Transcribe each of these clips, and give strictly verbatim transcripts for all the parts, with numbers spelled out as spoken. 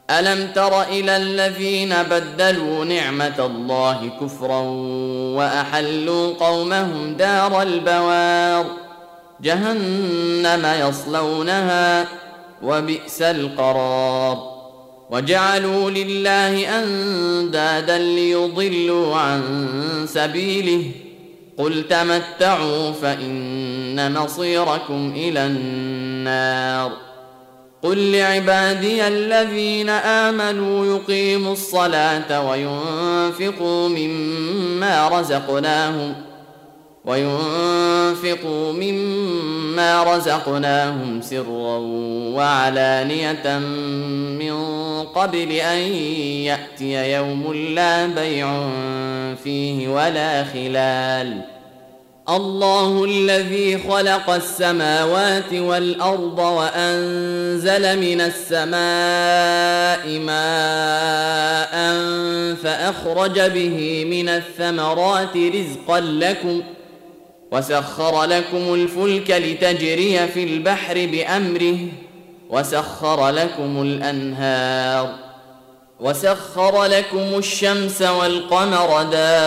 ألم تر إلى الذين بدلوا نعمة الله كفرا وأحلوا قومهم دار البوار جهنم يصلونها وبئس القرار وجعلوا لله أندادا ليضلوا عن سبيله قل تمتعوا فإن مصيركم إلى النار قل لعبادي الذين آمنوا يقيموا الصلاة وينفقوا مما رزقناهم وينفقوا مما رزقناهم سرا وعلانية من قبل أن يأتي يوم لا بيع فيه ولا خلال الله الذي خلق السماوات والأرض وأنزل من السماء ماء فأخرج به من الثمرات رزقا لكم وسخر لكم الفلك لتجري في البحر بأمره وسخر لكم الأنهار وسخر لكم الشمس والقمر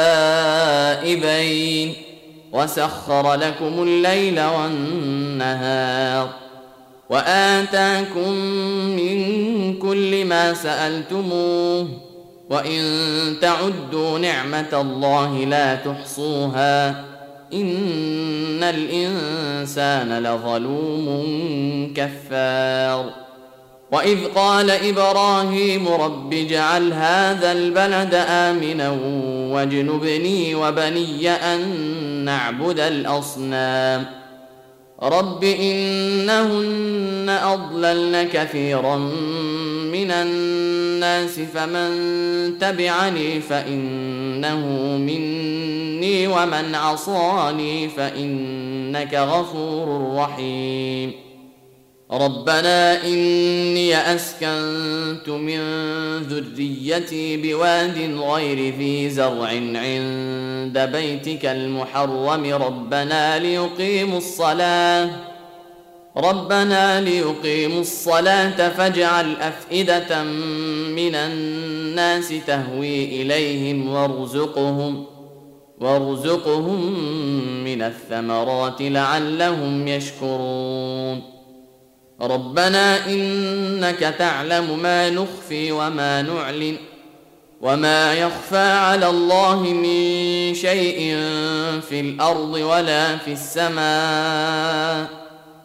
دائبين وسخر لكم الليل والنهار وآتاكم من كل ما سألتموه وإن تعدوا نعمة الله لا تحصوها إن الإنسان لظلوم كفار وإذ قال إبراهيم رب اجعل هذا البلد آمنا واجنبني وبني أن نعبد الأصنام رب إنهن أضللن كثيرا من الناس فمن تبعني فإنه مني ومن عصاني فإنك غفور رحيم ربنا إني أسكنت من ذريتي بواد غير ذي زرع عند بيتك المحرم ربنا ليقيموا الصلاة ربنا ليقيموا الصلاة فاجعل أفئدة من الناس تهوي إليهم وارزقهم وارزقهم من الثمرات لعلهم يشكرون ربنا إنك تعلم ما نخفي وما نعلن وما يخفى على الله من شيء في الأرض ولا في السماء